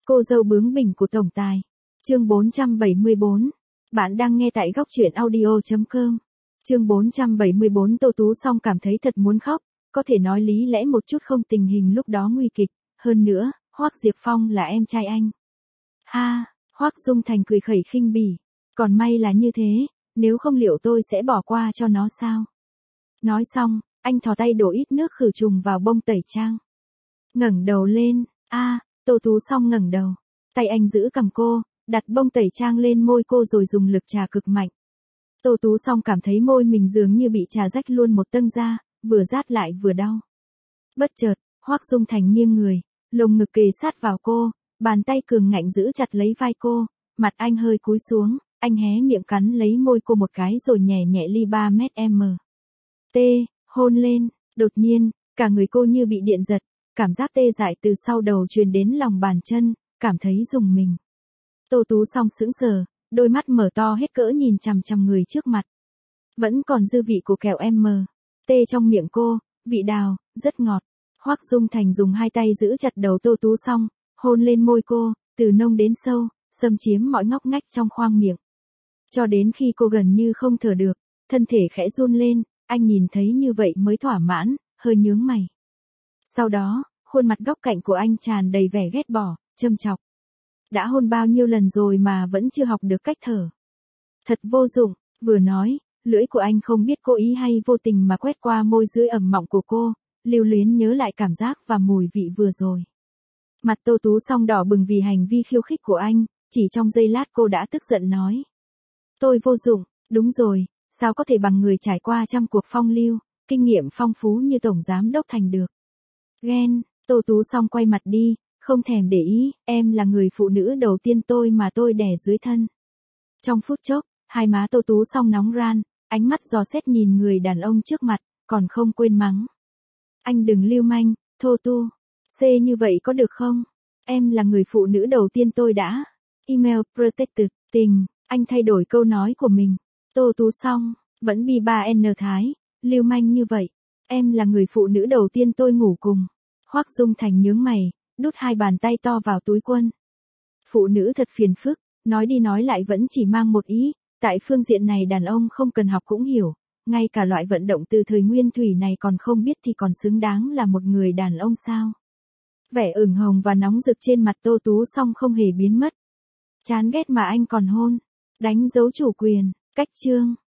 Cô dâu bướng bỉnh của tổng tài. Chương 474. Bạn đang nghe tại góc truyện audio.com. Chương 474. Tô Tú Song cảm thấy thật muốn khóc, có thể nói lý lẽ một chút không, tình hình lúc đó nguy kịch, hơn nữa, Hoắc Diệp Phong là em trai anh. Ha, Hoắc Dung Thành cười khẩy khinh bỉ, còn may là như thế, nếu không liệu tôi sẽ bỏ qua cho nó sao? Nói xong, anh thò tay đổ ít nước khử trùng vào bông tẩy trang. Ngẩng đầu lên, Tô Tú Song ngẩng đầu, tay anh giữ cằm cô, đặt bông tẩy trang lên môi cô rồi dùng lực chà cực mạnh. Tô Tú Song cảm thấy môi mình dường như bị chà rách luôn một tâng da, vừa rát lại vừa đau. Bất chợt, Hoắc Dung Thành nghiêng người, lồng ngực kề sát vào cô, bàn tay cường ngạnh giữ chặt lấy vai cô, mặt anh hơi cúi xuống, anh hé miệng cắn lấy môi cô một cái rồi nhẹ nhẹ ly 3 mét m. Hôn lên, đột nhiên, cả người cô như bị điện giật, cảm giác tê dại từ sau đầu truyền đến lòng bàn chân, cảm thấy rùng mình. Tô Tú Song sững sờ, đôi mắt mở to hết cỡ nhìn chằm chằm người trước mặt. Vẫn còn dư vị của kẹo trong miệng cô, vị đào, rất ngọt. Hoắc Dung Thành dùng hai tay giữ chặt đầu Tô Tú Song, hôn lên môi cô, từ nông đến sâu, xâm chiếm mọi ngóc ngách trong khoang miệng. Cho đến khi cô gần như không thở được, thân thể khẽ run lên, anh nhìn thấy như vậy mới thỏa mãn, hơi nhướng mày. Sau đó, khuôn mặt góc cạnh của anh tràn đầy vẻ ghét bỏ, châm chọc. Đã hôn bao nhiêu lần rồi mà vẫn chưa học được cách thở. Thật vô dụng, vừa nói, lưỡi của anh không biết cố ý hay vô tình mà quét qua môi dưới ẩm mọng của cô, lưu luyến nhớ lại cảm giác và mùi vị vừa rồi. Mặt Tô Tú Song đỏ bừng vì hành vi khiêu khích của anh, chỉ trong giây lát cô đã tức giận nói. Tôi vô dụng, đúng rồi, sao có thể bằng người trải qua trăm cuộc phong lưu, kinh nghiệm phong phú như Tổng Giám Đốc Thành được. Ghen, Tô Tú Song quay mặt đi, không thèm để ý, em là người phụ nữ đầu tiên mà tôi đẻ dưới thân. Trong phút chốc, hai má Tô Tú Song nóng ran, ánh mắt dò xét nhìn người đàn ông trước mặt, còn không quên mắng. Anh đừng lưu manh, thô tu, như vậy có được không? Em là người phụ nữ đầu tiên tôi đã. Email protected, tình, anh thay đổi câu nói của mình. Tô Tú Song, vẫn bi 3N Thái, lưu manh như vậy. Em là người phụ nữ đầu tiên tôi ngủ cùng. Hoắc Dung Thành nhướng mày, đút hai bàn tay to vào túi quần. Phụ nữ thật phiền phức, nói đi nói lại vẫn chỉ mang một ý, tại phương diện này đàn ông không cần học cũng hiểu, ngay cả loại vận động từ thời nguyên thủy này còn không biết thì còn xứng đáng là một người đàn ông sao. Vẻ ửng hồng và nóng rực trên mặt Tô Tú Song không hề biến mất. Chán ghét mà anh còn hôn, đánh dấu chủ quyền, cách chương.